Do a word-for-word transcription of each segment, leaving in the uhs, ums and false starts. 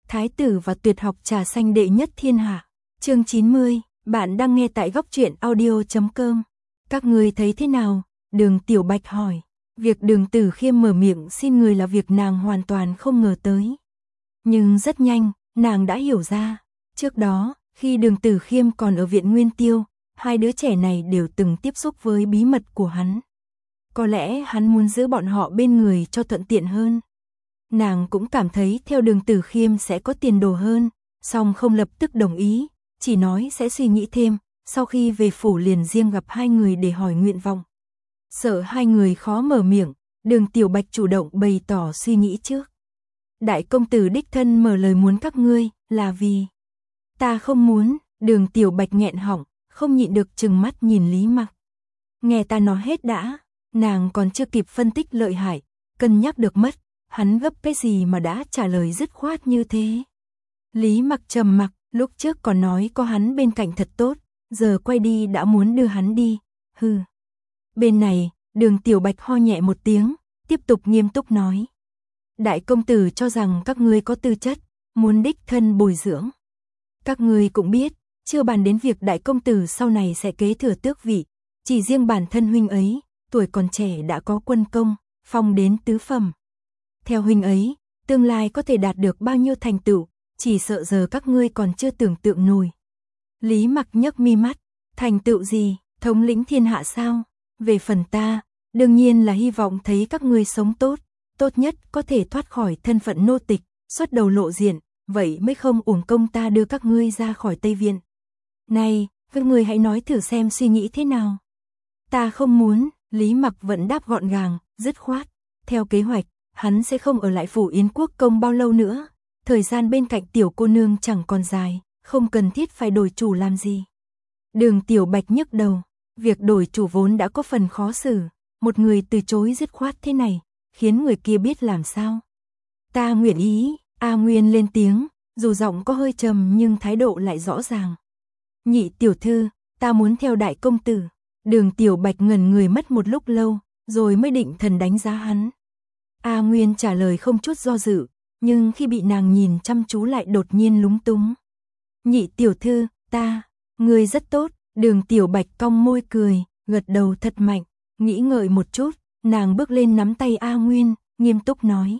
Thái tử và tuyệt học trà xanh đệ nhất thiên hạ. Chương chín mươi, bạn đang nghe tại góc truyện audio chấm com. Các ngươi thấy thế nào? Đường Tiểu Bạch hỏi. Việc Đường Tử Khiêm mở miệng xin người là việc nàng hoàn toàn không ngờ tới. Nhưng rất nhanh, nàng đã hiểu ra. Trước đó, khi Đường Tử Khiêm còn ở viện Nguyên Tiêu, hai đứa trẻ này đều từng tiếp xúc với bí mật của hắn. Có lẽ hắn muốn giữ bọn họ bên người cho thuận tiện hơn. Nàng cũng cảm thấy theo Đường Tử Khiêm sẽ có tiền đồ hơn, song không lập tức đồng ý, chỉ nói sẽ suy nghĩ thêm, sau khi về phủ liền riêng gặp hai người để hỏi nguyện vọng. Sợ hai người khó mở miệng, Đường Tiểu Bạch chủ động bày tỏ suy nghĩ trước. Đại công tử đích thân mở lời muốn các ngươi, là vì... Ta không muốn, Đường Tiểu Bạch nghẹn họng, không nhịn được trừng mắt nhìn Lý Mặc. Nghe ta nói hết đã, nàng còn chưa kịp phân tích lợi hại, cân nhắc được mất, hắn gấp cái gì mà đã trả lời dứt khoát như thế. Lý Mặc trầm mặc, lúc trước còn nói có hắn bên cạnh thật tốt, giờ quay đi đã muốn đưa hắn đi, hừ. Bên này, Đường Tiểu Bạch ho nhẹ một tiếng, tiếp tục nghiêm túc nói. Đại công tử cho rằng các ngươi có tư chất, muốn đích thân bồi dưỡng. Các ngươi cũng biết, chưa bàn đến việc đại công tử sau này sẽ kế thừa tước vị, chỉ riêng bản thân huynh ấy, tuổi còn trẻ đã có quân công, phong đến tứ phẩm. Theo huynh ấy, tương lai có thể đạt được bao nhiêu thành tựu, chỉ sợ giờ các ngươi còn chưa tưởng tượng nổi. Lý Mặc nhấc mi mắt, thành tựu gì, thống lĩnh thiên hạ sao? Về phần ta, đương nhiên là hy vọng thấy các ngươi sống tốt, tốt nhất có thể thoát khỏi thân phận nô tịch, xuất đầu lộ diện, vậy mới không uổng công ta đưa các ngươi ra khỏi Tây Viện. Này, các ngươi hãy nói thử xem suy nghĩ thế nào. Ta không muốn, Lý Mặc vẫn đáp gọn gàng, dứt khoát. Theo kế hoạch, hắn sẽ không ở lại phủ Yến Quốc công bao lâu nữa. Thời gian bên cạnh tiểu cô nương chẳng còn dài, không cần thiết phải đổi chủ làm gì. Đường Tiểu Bạch nhức đầu, việc đổi chủ vốn đã có phần khó xử, một người từ chối dứt khoát thế này, khiến người kia biết làm sao. Ta nguyện ý, A Nguyên lên tiếng, dù giọng có hơi trầm nhưng thái độ lại rõ ràng. Nhị tiểu thư, ta muốn theo đại công tử. Đường Tiểu Bạch ngẩn người mất một lúc lâu, rồi mới định thần đánh giá hắn. A Nguyên trả lời không chút do dự, nhưng khi bị nàng nhìn chăm chú lại đột nhiên lúng túng. Nhị tiểu thư, ta, người rất tốt. Đường Tiểu Bạch cong môi cười, gật đầu thật mạnh, nghĩ ngợi một chút, nàng bước lên nắm tay A Nguyên, nghiêm túc nói.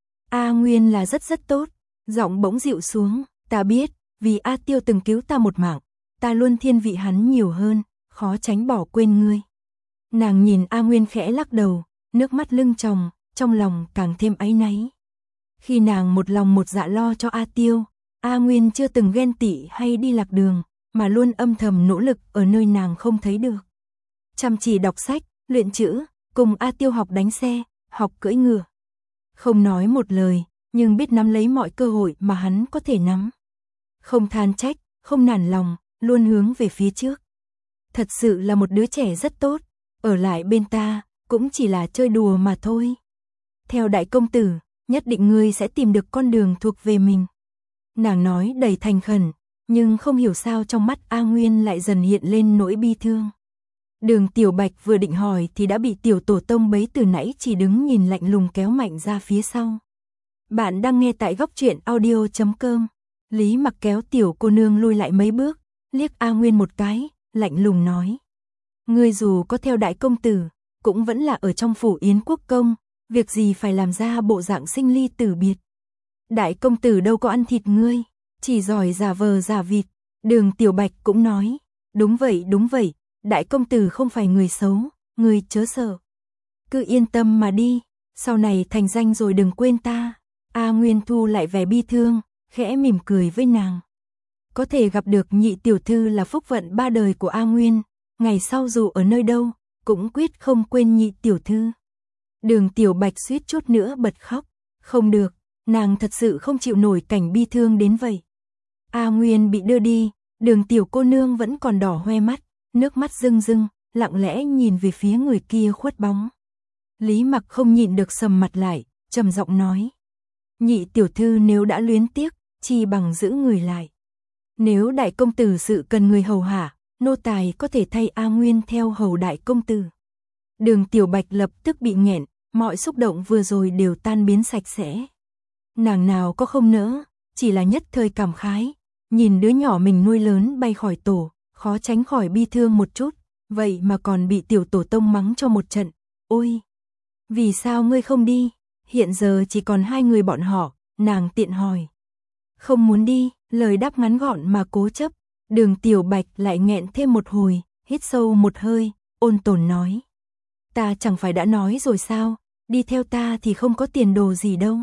A Nguyên là rất rất tốt, giọng bỗng dịu xuống, ta biết, vì A Tiêu từng cứu ta một mạng, ta luôn thiên vị hắn nhiều hơn, khó tránh bỏ quên ngươi. Nàng nhìn A Nguyên khẽ lắc đầu, nước mắt lưng tròng, trong lòng càng thêm áy náy. Khi nàng một lòng một dạ lo cho A Tiêu, A Nguyên chưa từng ghen tị hay đi lạc đường, mà luôn âm thầm nỗ lực ở nơi nàng không thấy được. Chăm chỉ đọc sách, luyện chữ, cùng A Tiêu học đánh xe, học cưỡi ngựa. Không nói một lời, nhưng biết nắm lấy mọi cơ hội mà hắn có thể nắm. Không than trách, không nản lòng, luôn hướng về phía trước. Thật sự là một đứa trẻ rất tốt, ở lại bên ta, cũng chỉ là chơi đùa mà thôi. Theo đại công tử, nhất định ngươi sẽ tìm được con đường thuộc về mình. Nàng nói đầy thành khẩn, nhưng không hiểu sao trong mắt A Nguyên lại dần hiện lên nỗi bi thương. Đường Tiểu Bạch vừa định hỏi thì đã bị tiểu tổ tông bấy từ nãy chỉ đứng nhìn lạnh lùng kéo mạnh ra phía sau. Bạn đang nghe tại góc truyện audio chấm com. Lý Mặc kéo tiểu cô nương lui lại mấy bước, liếc A Nguyên một cái, lạnh lùng nói. Ngươi dù có theo đại công tử, cũng vẫn là ở trong phủ Yến Quốc công, việc gì phải làm ra bộ dạng sinh ly tử biệt. Đại công tử đâu có ăn thịt ngươi, chỉ giỏi giả vờ giả vịt. Đường Tiểu Bạch cũng nói, đúng vậy đúng vậy, đại công tử không phải người xấu, ngươi chớ sợ. Cứ yên tâm mà đi, sau này thành danh rồi đừng quên ta. A Nguyên thu lại vẻ bi thương, khẽ mỉm cười với nàng. Có thể gặp được nhị tiểu thư là phúc vận ba đời của A Nguyên, ngày sau dù ở nơi đâu, cũng quyết không quên nhị tiểu thư. Đường Tiểu Bạch suýt chút nữa bật khóc, không được, nàng thật sự không chịu nổi cảnh bi thương đến vậy. A Nguyên bị đưa đi, Đường tiểu cô nương vẫn còn đỏ hoe mắt, nước mắt rưng rưng, lặng lẽ nhìn về phía người kia khuất bóng. Lý Mặc không nhịn được sầm mặt lại, trầm giọng nói. Nhị tiểu thư nếu đã luyến tiếc, chi bằng giữ người lại. Nếu đại công tử sự cần người hầu hạ, nô tài có thể thay A Nguyên theo hầu đại công tử. Đường Tiểu Bạch lập tức bị nghẹn, mọi xúc động vừa rồi đều tan biến sạch sẽ. Nàng nào có không nỡ, chỉ là nhất thời cảm khái, nhìn đứa nhỏ mình nuôi lớn bay khỏi tổ, khó tránh khỏi bi thương một chút, vậy mà còn bị tiểu tổ tông mắng cho một trận. Ôi, vì sao ngươi không đi? Hiện giờ chỉ còn hai người bọn họ, nàng tiện hỏi. Không muốn đi, lời đáp ngắn gọn mà cố chấp. Đường Tiểu Bạch lại nghẹn thêm một hồi, hít sâu một hơi, ôn tồn nói. Ta chẳng phải đã nói rồi sao, đi theo ta thì không có tiền đồ gì đâu.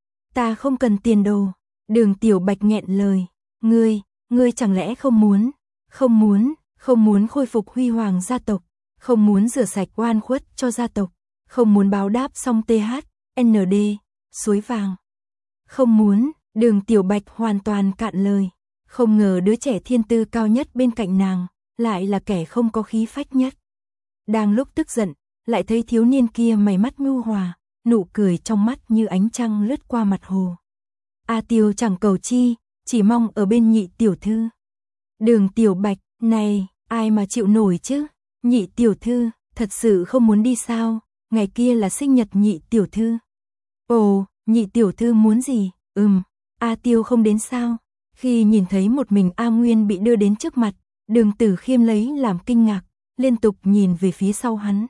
Ta không cần tiền đồ. Đường Tiểu Bạch nghẹn lời. Ngươi, ngươi chẳng lẽ không muốn, không muốn, không muốn khôi phục huy hoàng gia tộc, không muốn rửa sạch oan khuất cho gia tộc, không muốn báo đáp xong tê hát, en đê, suối vàng. Không muốn, Đường Tiểu Bạch hoàn toàn cạn lời. Không ngờ đứa trẻ thiên tư cao nhất bên cạnh nàng, lại là kẻ không có khí phách nhất. Đang lúc tức giận, lại thấy thiếu niên kia mày mắt nhu hòa, nụ cười trong mắt như ánh trăng lướt qua mặt hồ. A Tiêu chẳng cầu chi, chỉ mong ở bên nhị tiểu thư. Đường Tiểu Bạch, này, ai mà chịu nổi chứ? Nhị tiểu thư, thật sự không muốn đi sao? Ngày kia là sinh nhật nhị tiểu thư. Ồ, nhị tiểu thư muốn gì? Ừm, A Tiêu không đến sao? Khi nhìn thấy một mình A Nguyên bị đưa đến trước mặt, Đường Tử Khiêm lấy làm kinh ngạc, liên tục nhìn về phía sau hắn.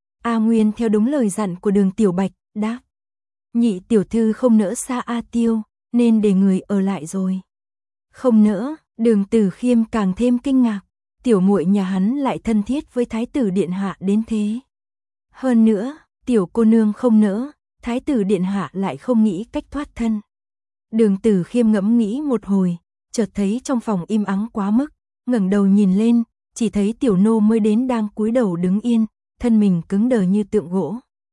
A Nguyên theo đúng lời dặn của Đường Tiểu Bạch, đáp. Nhị tiểu thư không nỡ xa A Tiêu, nên để người ở lại rồi. Không nỡ, Đường Tử Khiêm càng thêm kinh ngạc, tiểu muội nhà hắn lại thân thiết với thái tử điện hạ đến thế. Hơn nữa, tiểu cô nương không nỡ, thái tử điện hạ lại không nghĩ cách thoát thân. Đường Tử Khiêm ngẫm nghĩ một hồi, chợt thấy trong phòng im ắng quá mức, ngẩng đầu nhìn lên, chỉ thấy tiểu nô mới đến đang cúi đầu đứng yên, thân mình cứng đờ như tượng gỗ.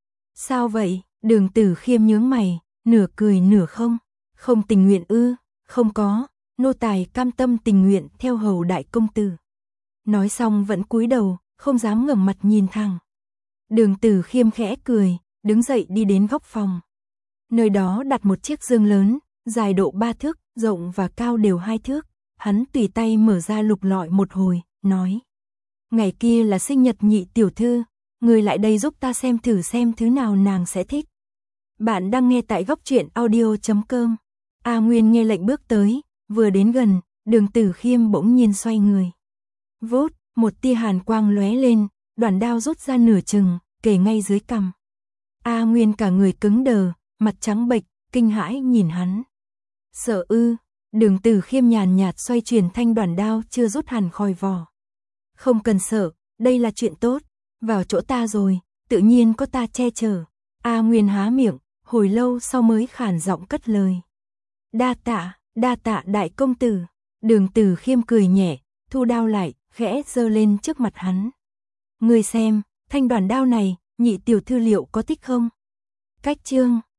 Sao vậy? Đường Tử Khiêm nhướng mày, nửa cười nửa không. Không tình nguyện ư? Không có, nô tài cam tâm tình nguyện theo hầu đại công tử. Nói xong vẫn cúi đầu, không dám ngẩng mặt nhìn thẳng. Đường Tử Khiêm khẽ cười, đứng dậy đi đến góc phòng. Nơi đó đặt một chiếc giường lớn, dài độ ba thước, rộng và cao đều hai thước. Hắn tùy tay mở ra lục lọi một hồi, nói. Ngày kia là sinh nhật nhị tiểu thư, người lại đây giúp ta xem thử xem thứ nào nàng sẽ thích. Bạn đang nghe tại góc truyện audio chấm com. A Nguyên nghe lệnh bước tới, vừa đến gần, Đường Tử Khiêm bỗng nhiên xoay người. Vốt, một tia hàn quang lóe lên, đoạn đao rút ra nửa chừng, kề ngay dưới cằm. A Nguyên cả người cứng đờ, mặt trắng bệch, kinh hãi nhìn hắn. Sợ ư? Đường Tử Khiêm nhàn nhạt xoay chuyển thanh đoạn đao chưa rút hẳn khỏi vỏ. Không cần sợ, đây là chuyện tốt, vào chỗ ta rồi, tự nhiên có ta che chở. A Nguyên há miệng, hồi lâu sau mới khản giọng cất lời. Đa tạ, đa tạ đại công tử. Đường Tử Khiêm cười nhẹ, thu đao lại, khẽ giơ lên trước mặt hắn. Ngươi xem, thanh đoạn đao này, nhị tiểu thư liệu có thích không? Cách chương